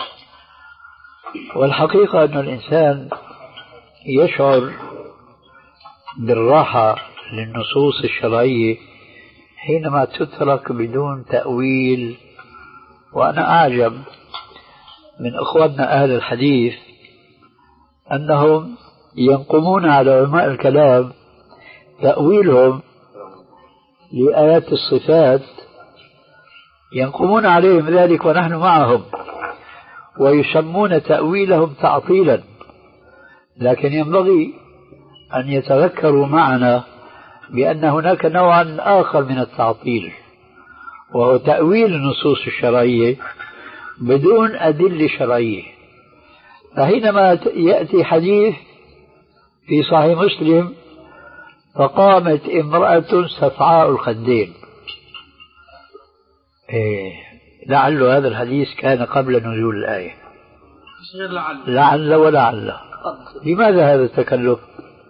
والحقيقة أن الإنسان يشعر بالراحة للنصوص الشرعية حينما تترك بدون تأويل. وأنا أعجب من أخواننا أهل الحديث أنهم ينقمون على علماء الكلام تأويلهم لآيات الصفات، ينقمون عليهم ذلك ونحن معهم، ويسمون تأويلهم تعطيلا. لكن ينبغي أن يتذكروا معنا بأن هناك نوعا آخر من التعطيل، وهو تأويل النصوص الشرعية بدون أدلة شرعية. فحينما يأتي حديث في صحيح مسلم: فقامت امرأة صفعاء الخدين، إيه لعل هذا الحديث كان قبل نزول الآية، لعل ولعل. لماذا هذا التكلف؟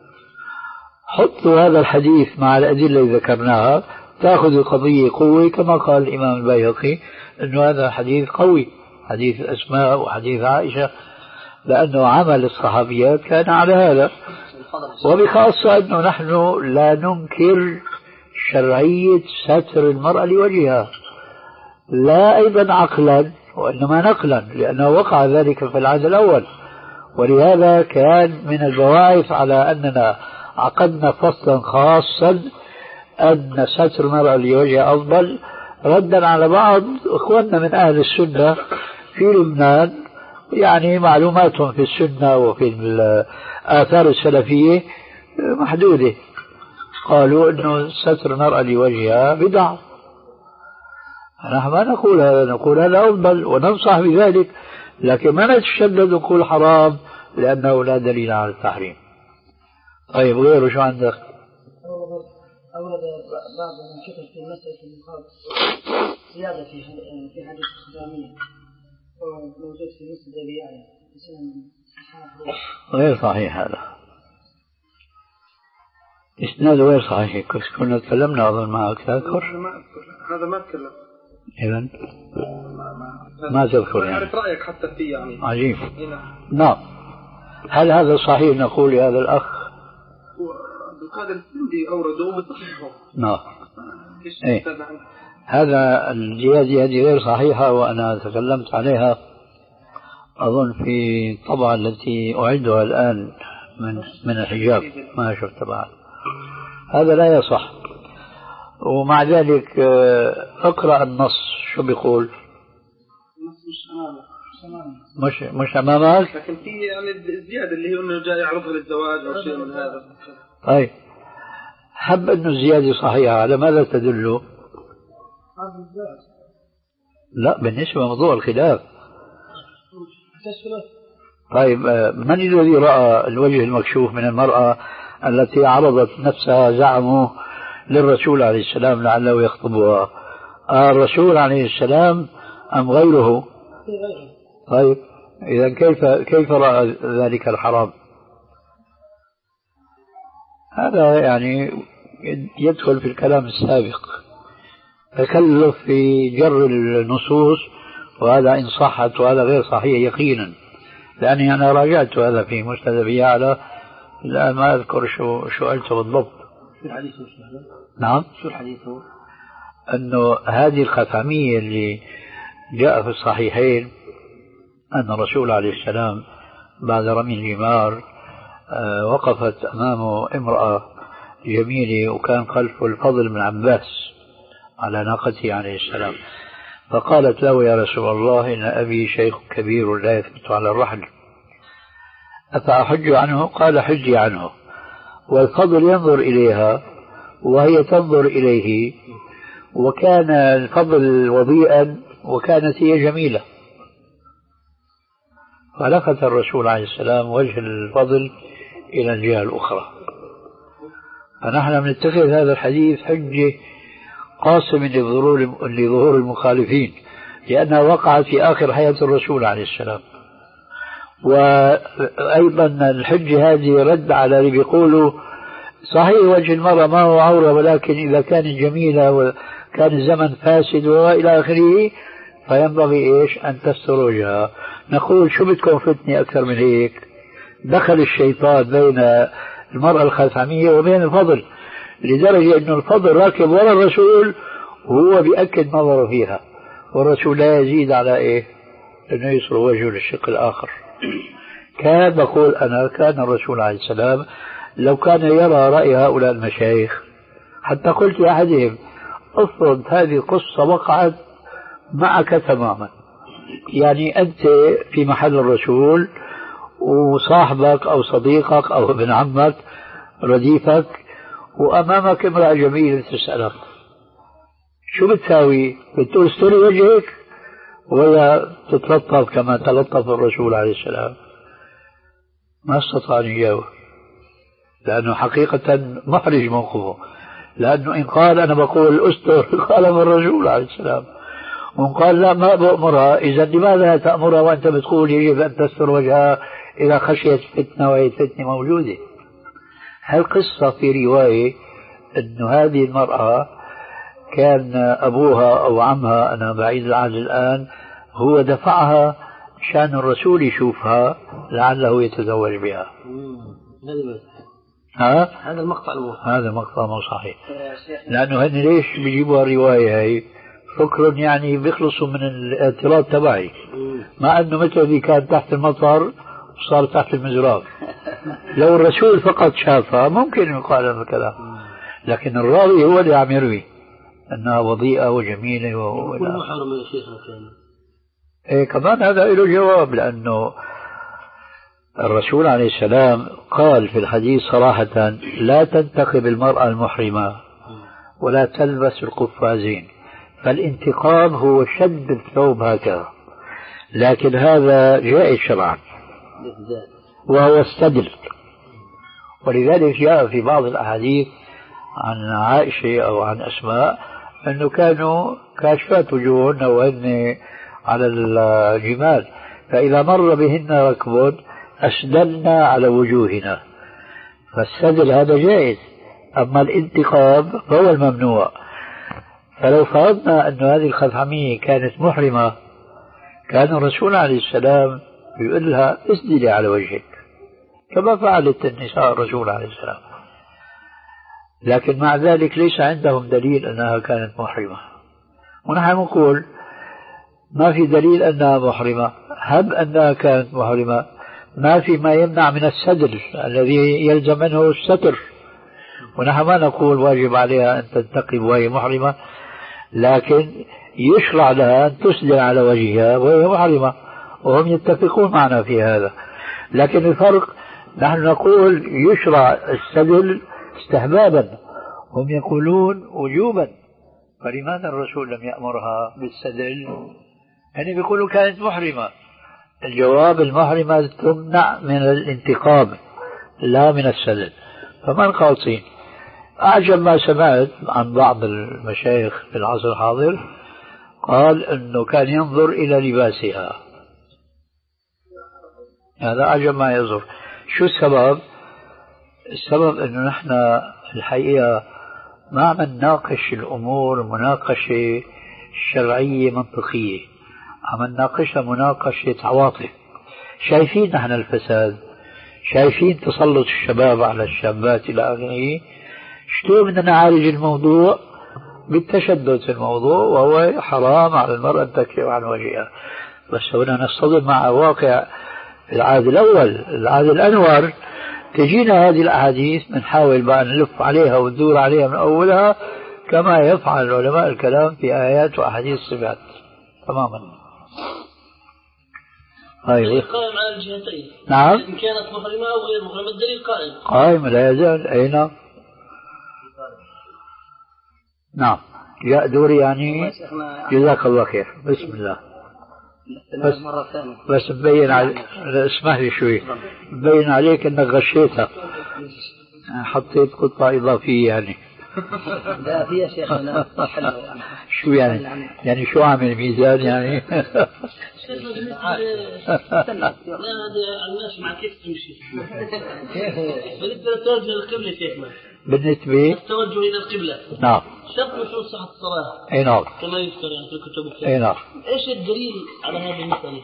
حطوا هذا الحديث مع الأدلة التي ذكرناها، تأخذ القضية قوة، كما قال الإمام البيهقي أنه هذا حديث قوي، حديث الأسماء وحديث عائشة، لأنه عمل الصحابيات كان على هذا. وبخاصة أنه نحن لا ننكر شرعية ستر المرأة لوجهها، لا أيضا عقلا وإنما نقلا، لأنه وقع ذلك في العهد الأول. ولهذا كان من البواعث على أننا عقدنا فصلا خاصا أن ستر المرأة لوجهها أفضل، ردا على بعض إخواننا من أهل السنة في لبنان، يعني معلوماتهم في السنة وفي الآثار السلفية محدودة، قالوا أنه ستر المرأة لوجهها بدعة. نحن ما نقول هذا، نقول هذا أفضل وننصح بذلك، لكن ما نتشدد نقول حرام لأنه لا دليل على التحريم. طيب غيره شو عندك؟ أورد بعض من كتب في مسألة النقاب زيادة في في حديث الإسلامية موجود في مسجد الرياض غير صحيح. هذا إسناده غير صحيح، كنا تكلمنا أظن معك تذكر؟ هذا ما تكلم. إذن ما تذكر يعني. أعرف رأيك حتى فيه يعني. عجيب. نعم. هل هذا صحيح نقول لهذا الأخ؟ هذا السندي أورده بصحيحه. نعم. إيه. هذا الزيادة هذه غير صحيحة، وأنا تكلمت عليها أظن في الطبعة التي أعدها الآن من من الحجاب، ما شفت بعد. هذا لا يصح. ومع ذلك اقرأ النص شو بيقول. النص مش أمامك. مش مش أمامك. لكن في يعني الزيادة اللي هي إنه جاي يعرضها للزواج أو شيء من هذا. طيب حب إنه الزيادة صحيحة، على ماذا تدل؟ لا بالنسبة لموضوع الخلاف. طيب من الذي رأى الوجه المكشوف من المرأة التي عرضت نفسها زعمه للرسول عليه السلام لعله يخطبها؟ آه الرسول عليه السلام أم غيره؟ طيب إذا كيف كيف رأى ذلك الحرام؟ هذا يعني يدخل في الكلام السابق، تكلف في جر النصوص، وهذا إن صحت وهذا غير صحيح يقينا، لأني أنا راجعت هذا في مسند أبي يعلى، الآن ما أذكر شو شو قلته بالضبط. شو الحديث؟ نعم شو الحديث؟ أنه هذه الخثعمية اللي جاء في الصحيحين أن الرسول عليه السلام بعد رمي الجمار وقفت أمامه امرأة جميلة وكان خلفه الفضل بن عباس على ناقته عليه السلام، فقالت له يا رسول الله إن أبي شيخ كبير لا يثبت على الرحل أفأحج عنه؟ قال حجي عنه. والفضل ينظر إليها وهي تنظر إليه، وكان الفضل وضيئا وكانت هي جميلة، فلفت الرسول عليه السلام وجه الفضل إلى الجهة الأخرى. فنحن بنتخذ هذا الحديث حجة قاسم لظهور المخالفين، لأنها وقعت في آخر حياة الرسول عليه السلام. وأيضا الحجة هذه رد على اللي بيقولوا صحيح وجه المرأة ما هو عورة، ولكن إذا كانت جميلة وكان الزمن فاسد وإلى آخره فينبغي إيش أن تستر وجهها. نقول شو بدكم فتنة أكثر من هيك؟ دخل الشيطان بين المرأة الخثعمية وبين الفضل، لدرجة أن الفضل راكب وراء الرسول وهو بيأكد نظره فيها، والرسول لا يزيد على إيه أنه يصر وجهه للشق الآخر. كان بقول أنا كان الرسول عليه السلام لو كان يرى رأي هؤلاء المشايخ، حتى قلت لأحدهم افرض هذه القصة وقعت معك تماما، يعني أنت في محل الرسول وصاحبك أو صديقك أو ابن عمك رديفك وأمامك امرأة جميلة تسألك شو بتساوي؟ بتقول استري وجهك ولا تتلطف كما تلطف الرسول عليه السلام؟ ما استطاع أن يجاوب، لأنه حقيقة محرج موقفه، لأنه إن قال أنا بقول أستر قال الرسول عليه السلام، وإن قال لا ما بأمرها، إذا لماذا تأمرها وأنت بتقول يجب أن تستر وجهها إذا خشيت فتنة وهي فتنة موجودة؟ هالقصة في رواية أن هذه المرأة كان أبوها أو عمها، أنا بعيد العهد الآن، هو دفعها شان الرسول يشوفها لعله يتزوج بها. ها؟ هذا المقطع المو... هذا مقطع مو صحيح، لأنه هن ليش بيجيبوا الرواية هاي؟ فكر يعني بيخلصوا من الاعتراض تبعي، مع أنه مثل اللي كان تحت المطر وصار تحت المزراب. لو الرسول فقط شافها ممكن يقال هذا الكلام، لكن الراوي هو اللي عم يروي أنها وضيئة وجميلة و... كل محرم يا شيخنا كان. إيه كمان هذا له جواب، لأنه الرسول عليه السلام قال في الحديث صراحة لا تنتقب المرأة المحرمة ولا تلبس القفازين، فالانتقاب هو شد الثوب هكذا، لكن هذا جائز شرعا وهو السدل. ولذلك جاء في بعض الأحاديث عن عائشة أو عن أسماء أنه كانوا كاشفات وجوههن وهن على الجمال، فإذا مر بهن ركب أسدلنا على وجوهنا، فالسدل هذا جائز، أما الانتقاب فهو الممنوع. فلو فرضنا أن هذه الخثعمية كانت محرمة كان الرسول عليه السلام يقول لها اسدلي على وجهك كما فعلت النساء الرسول عليه السلام، لكن مع ذلك ليس عندهم دليل أنها كانت محرمة. ونحن نقول ما في دليل أنها محرمة، هب أنها كانت محرمة ما في ما يمنع من السدل الذي يلزم منه الستر، ونحن ما نقول واجب عليها أن تنتقب وهي محرمة، لكن يشرع لها أن تسدل على وجهها وهي محرمة، وهم يتفقون معنا في هذا. لكن الفرق نحن نقول يشرع السدل استحبابا، هم يقولون وجوبا، فلماذا الرسول لم يأمرها بالسدل؟ يعني بيقولوا كانت محرمة. الجواب المحرمة تمنع من الانتقام لا من السدل. فمن قالصين أعجب ما سمعت عن بعض المشايخ في العصر الحاضر قال أنه كان ينظر إلى لباسها. هذا أعجب ما يظهر. شو السبب؟ السبب أنه نحن الحقيقة ما عم نناقش الأمور مناقشة شرعية منطقية، عم نناقشها مناقشة عواطف. شايفين نحن الفساد، شايفين تسلط الشباب على الشابات إلى آخره. شلون بدنا نعالج الموضوع؟ بالتشدد في الموضوع، وهو حرام على المرأة أن تكشف عن وجهها. بس هنا نصطدم مع واقع العهد الأول، العهد الأنور. تجينا هذه الأحاديث بنحاول بقى نلف عليها وندور عليها من أولها كما يفعل علماء الكلام في آيات وأحاديث الصفات تماما. الدليل قائم على الجهتين. نعم. إن كانت محرمة أو غير محرمة الدليل قائم. قائم لا يزال. أين؟ نعم. جاء دوري يعني. جزاك الله خير. بسم الله. بس مرة ثانية. بس مبين عليك، اسمح لي شوي، مبين عليك انك غشيتها، حطيت قطعة إضافية يعني. لا في شيخنا. شو يعني؟ يعني شو عامل ميزان يعني؟ لا هذا الناس مع كيف تمشي. بالنسبة للتوجه للقبلة شيخنا. بالنسبة التوجه إلى القبلة. نعم. شرط من شروط صحة الصلاة. أي نعم. كما يذكر يعني في الكتب الكتاب. أي نعم. إيش الدليل على هذه المسألة؟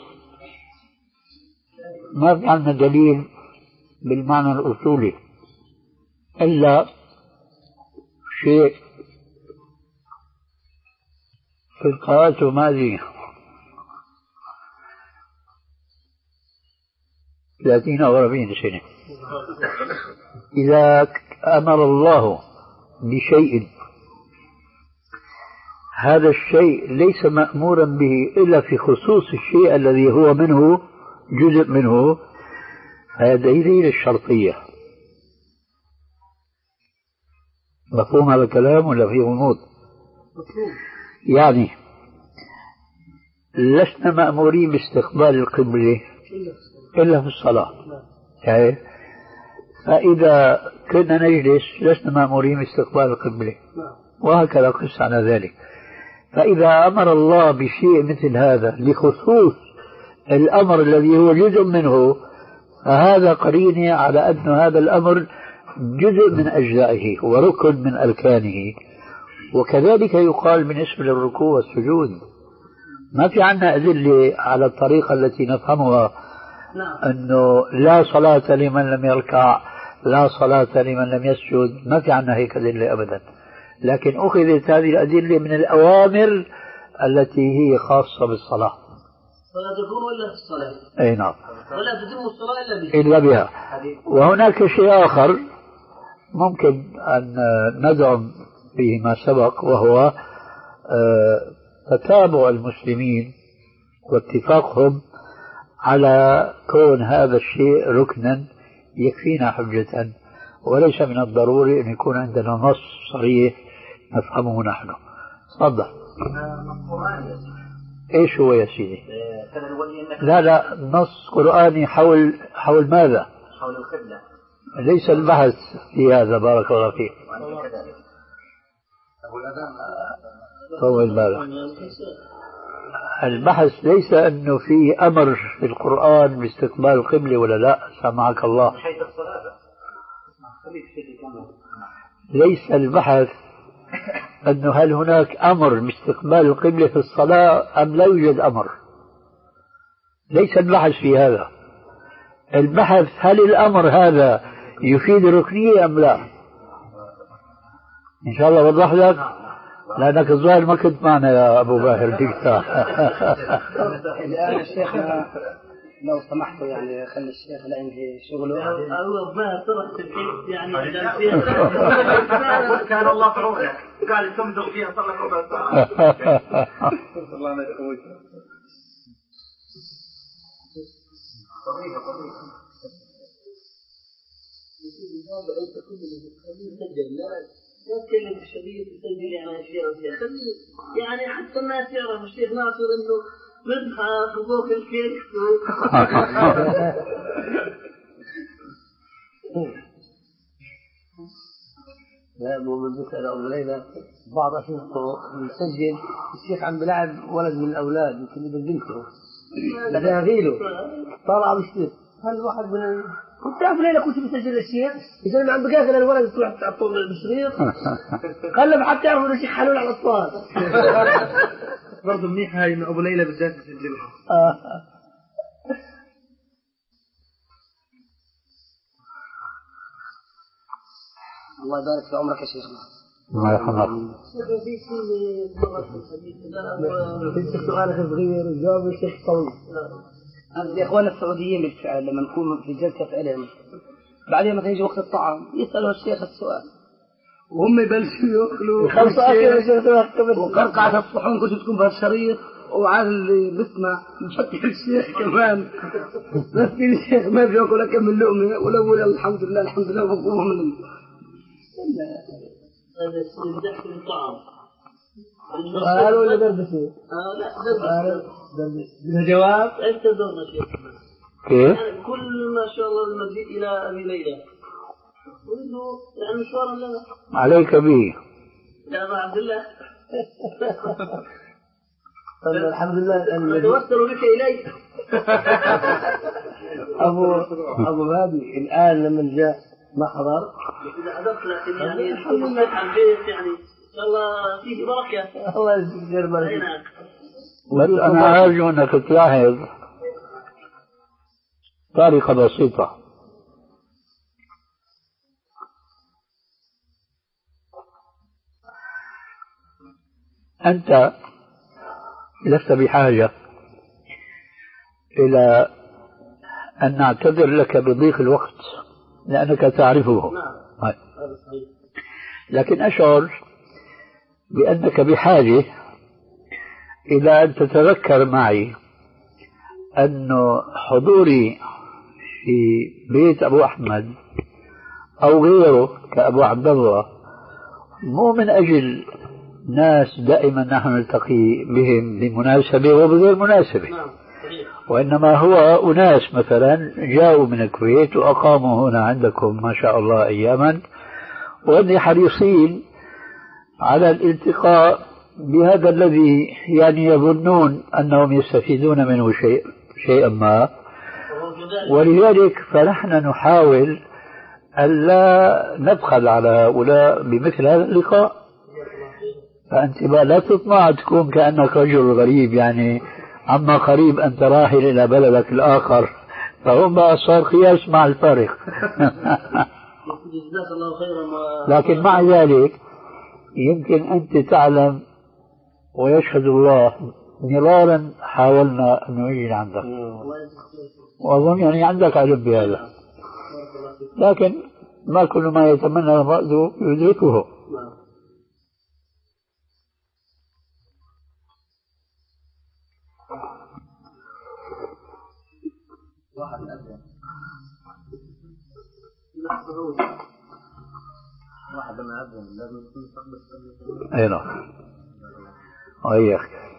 ما في عندنا دليل بالمعنى الأصولي إلا شيء في القرآن وماذي ثلاثين أو أربعين سنة. إذا أمر الله بشيء هذا الشيء ليس مأمورا به إلا في خصوص الشيء الذي هو منه جزء منه، هذا دليل الشرطية. مفهوم هذا الكلام ولا فيه غموض؟ يعني لسنا مأمورين باستقبال القبلة إلا في الصلاة، يعني فإذا كنا نجلس لسنا مأمورين باستقبال القبلة، وهكذا قس على ذلك. فإذا أمر الله بشيء مثل هذا لخصوص الأمر الذي هو جزء منه، فهذا قرينة على أن هذا الأمر جزء من أجزائه وركن من أركانه. وكذلك يقال بالنسبة للركوع والسجود. ما في عنا أدلة على الطريقة التي نفهمها أنه لا صلاة لمن لم يركع، لا صلاة لمن لم يسجد، ما في عنا هيك أدلة أبدا. لكن أخذت هذه الأدلة من الأوامر التي هي خاصة بالصلاة. فلا تكون إلا في الصلاة. أي نعم. ولا تتم الصلاة إلا بها. إلا بها. وهناك شيء آخر ممكن أن ندعم فيه ما سبق، وهو تتابع المسلمين واتفاقهم على كون هذا الشيء ركنا يكفينا حجة، وليس من الضروري أن يكون عندنا نص صريح نفهمه نحن. تفضل. ايش هو يا سيدي؟ لا لا نص قرآني حول حول ماذا؟ حول القبلة. ليس البحث في هذا، بارك الله فيك. طول بالك. البحث ليس انه في امر في القرآن باستقبال القبلة ولا لا، سمعك الله. ليس البحث أنه هل هناك أمر باستقبال القبلة في الصلاة أم لا يوجد أمر. ليس البحث في هذا. البحث هل الأمر هذا يفيد الركنية أم لا. إن شاء الله وضح لك، لأنك الظاهر ما كنت معنا يا أبو باهر دكتور. الآن الشيخنا لو سمحتوا يعني خلي الشيخ لا ينهي شغله. الله ما طرحت الحين يعني كان الله طروحه قال تمدغ فيها صار لك ربع ساعة. الله ما يخويك. يتكلم في الشديد يسجل يعني أشياء وأشياء خليه يعني حتى الناس يعرف الشيخ ناصر إنه مدحة فوق الكيك. لا مو من بيسأل أبو ليلى بعض أشوفه يسجل الشيخ عم بلعب ولد من الأولاد يمكن ابن بنته بعدين غيله طالع بالشيخ هل واحد من كنت تعرف ليلى كنت بسجل الشيخ يسلم عم بقاقل الولد تروح تعطوه بالشريط قلب حتى يعرفوا إنه الشيخ حلول على الأطفال. برضه منيح هاي إنه أبو ليلى بالذات يسجلها. الله يبارك في عمرك يا شيخنا. الله يرحمك. في سؤال صغير وجواب الشيخ طويل. يا إخواننا السعوديين بالفعل لما نكون في جلسة علم بعدين مثلا يجي وقت الطعام يسألوا الشيخ السؤال وهم يبلشوا يأكلوا خمسة أكل وقرقعة الصحون كنت تكون بهالشريط وعاد اللي بسمع مفتح الشيخ كمان بس الشيخ ما بيأكل أكمل لقمة ولو الحمد لله الحمد لله وقوم من هذا الضحك بالطعام. سؤال ولا دربسي؟ آه لا دربسي. بدها جواب؟ أنت دورنا شيخ. كيف؟ كل ما شاء الله المجيء إلى أبي ليلى. أريد يعني مشوارا لنا. عليك به. يا أبا عبد الله. الحمد لله. توسلوا بك إلي. أبو أبو هادي الآن لما جاء ما حضر. إذا حضرت لكن يعني الحمد لله عن بيت يعني إن شاء الله فيه بركة. الله يجزيك خير بركة. بس أنا أرجو أنك تلاحظ طريقة بسيطة. أنت لست بحاجة إلى أن نعتذر لك بضيق الوقت لأنك تعرفه. لكن أشعر بأنك بحاجة إلى أن تتذكر معي أن حضوري في بيت أبو أحمد أو غيره كأبو عبد الله مو من أجل ناس دائما نحن نلتقي بهم بمناسبة وبغير مناسبة، وإنما هو أناس مثلا جاءوا من الكويت وأقاموا هنا عندكم ما شاء الله أياما، وأني حريصين على الالتقاء بهذا الذي يعني يظنون أنهم يستفيدون منه شيء شيئا ما، ولذلك فنحن نحاول ألا نبخل على هؤلاء بمثل هذا اللقاء. فأنت لا تطمع تكون كأنك رجل غريب، يعني عما قريب أنت راحل إلى بلدك الآخر، فهم بقى صار قياس مع الفارق. لكن مع ذلك يمكن أنت تعلم ويشهد الله مرارا حاولنا أن نجي عندك، وأظن يعني عندك علم بهذا، لكن ما كل ما يتمنى المرء يدركه. واحد أبدا واحد لما أبدا لازم يكون صحبة. أي نعم. وإياك.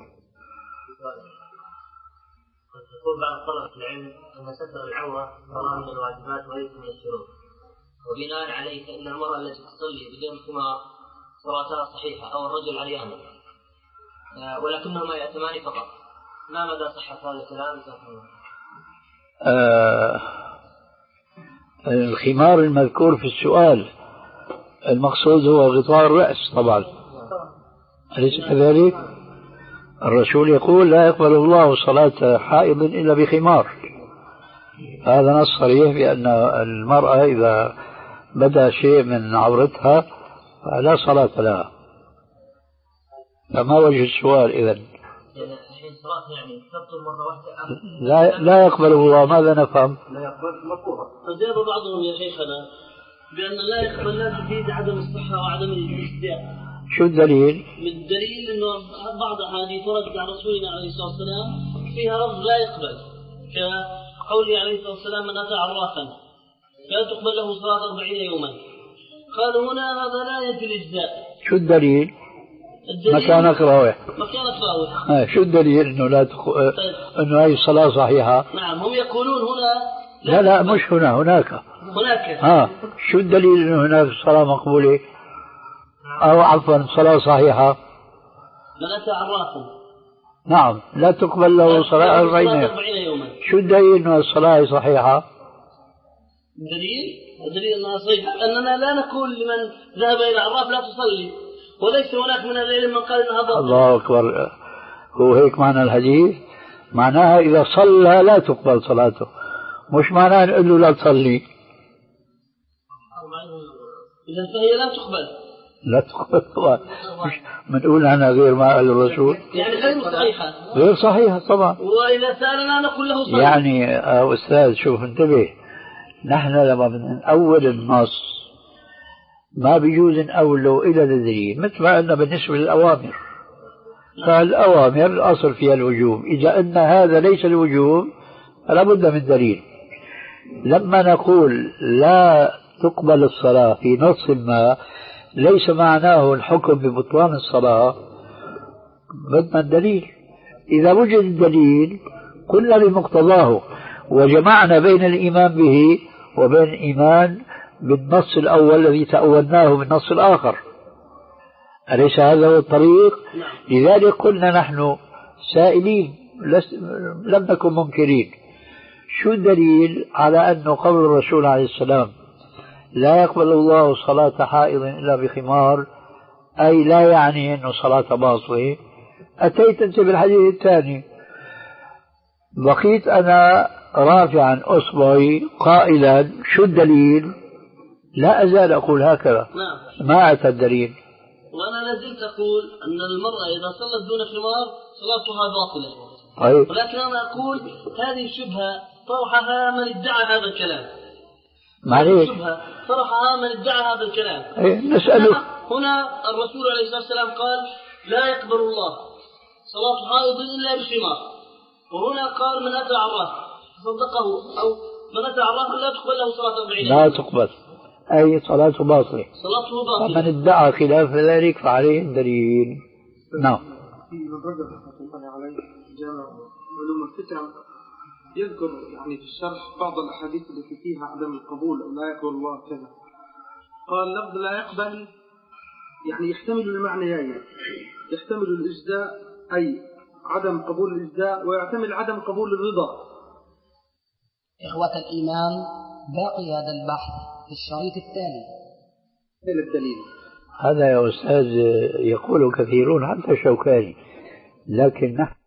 قد تقول بعض طلبة العلم أن ستر العورة حرام من الواجبات وليس من الشروط، وبناء عليه فإن المرأة التي تصلي بدون خمار صلاتها صحيحة أو الرجل عريان ولكنهما يأتمان فقط، ما مدى صحة هذا الكلام؟ آه الخمار المذكور في السؤال المقصود هو غطاء الرأس طبعا، أليس كذلك؟ الرسول يقول لا يقبل الله صلاة حائض إلا بخمار. هذا نص صريح بأن المرأة إذا بدا شيء من عورتها فلا صلاة لها. فما وجه السؤال إذن؟ لا لا يقبل الله، ماذا نفهم؟ لا يقبل مطلوبة. فجاب بعضهم يا شيخنا بأن لا يقبل لا تفيد عدم الصحة وعدم الاجتهاد. شو الدليل؟ الدليل أنه بعض أحاديث ورد عن رسولنا عليه الصلاة والسلام فيها لفظ لا يقبل، كقوله عليه الصلاة والسلام من أتى عرافا فلا تقبل له صلاة أربعين يوما. قالوا هنا هذا لا ينفي الإجزاء. شو الدليل؟ مكانك راوح. مكانك راوح. شو الدليل إنه لا تخ... إنه هاي الصلاة صحيحة؟ نعم هم يقولون هنا لا لا, لا مش هنا هناك. هناك. ها شو الدليل إنه هناك الصلاة مقبولة؟ أو عفوا صلاة صحيحة؟ من أتى عرافا. نعم لا تقبل له صلاة أربعين يوما. شو الدليل إنه الصلاة صحيحة؟ الدليل الدليل أنها صحيحة أننا لا نقول لمن ذهب إلى عراف لا تصلي، وليس هناك من العلم من قال أنها باطلة. الله أكبر. هو هيك معنى الحديث؟ معناها إذا صلى لا تقبل صلاته، مش معناها نقول له لا تصلي. إذا فهي لا تقبل. لا تقبل طبعا، مش بنقول أنا غير ما قال الرسول، يعني غير صحيحة. غير صحيحة طبعا. وإذا سألنا نقول له صحيح. يعني يا أستاذ شوف انتبه، نحن لما بنأول النص ما بيجوز نأوله إلى الدليل، مثل ما قلنا بالنسبة للأوامر، فالأوامر الأصل فيها الوجوب، إذا أن هذا ليس الوجوب فلا بد من دليل. لما نقول لا تقبل الصلاة في نص ما ليس معناه الحكم ببطلان الصلاة، بدنا الدليل. إذا وجد الدليل قلنا بمقتضاه، وجمعنا بين الإيمان به وبين الإيمان بالنص الأول الذي تأولناه بالنص الآخر. أليس هذا هو الطريق؟ لذلك قلنا نحن سائلين لم نكن منكرين. شو الدليل على أنه قول الرسول عليه السلام لا يقبل الله صلاة حائض إلا بخمار، أي لا يعني أنه صلاة باطلة؟ أتيت أنت بالحديث الثاني، بقيت أنا رافعا أصبعي قائلا شو الدليل؟ لا أزال أقول هكذا. نعم. ما أتى الدليل. وأنا لازلت أقول أن المرأة إذا صلت دون خمار صلاتها باطلة. طيب. ولكن أنا أقول هذه الشبهة طرحها من ادعى هذا الكلام. معليش. شبهة طرحها من ادعى هذا الكلام. أيه نسأله. هنا الرسول عليه الصلاة والسلام قال لا يقبل الله صلاة حائض إلا بخمار، وهنا قال من أتى عراف صدقه أو من أتى عراف لا تقبل له صلاة أربعين. لا تقبل، أي صلاة باطلة. صلاته باطلة. ومن ادعى خلاف ذلك فعليه الدليل. نعم. في من رجل رحمة الله عليه جامع علوم الفتن يذكر يعني في الشرح بعض الأحاديث التي فيها عدم القبول أو لا يقبل الله كذا. قال لفظ لا يقبل يعني يحتمل المعنيين، يحتمل الإجزاء أي عدم قبول الإجزاء، ويحتمل عدم قبول الرضا. إخوة الإيمان، باقي هذا البحث في الشريط التالي. إلى الدليل هذا يا أستاذ يقول كثيرون حتى شوكاني، لكن نحن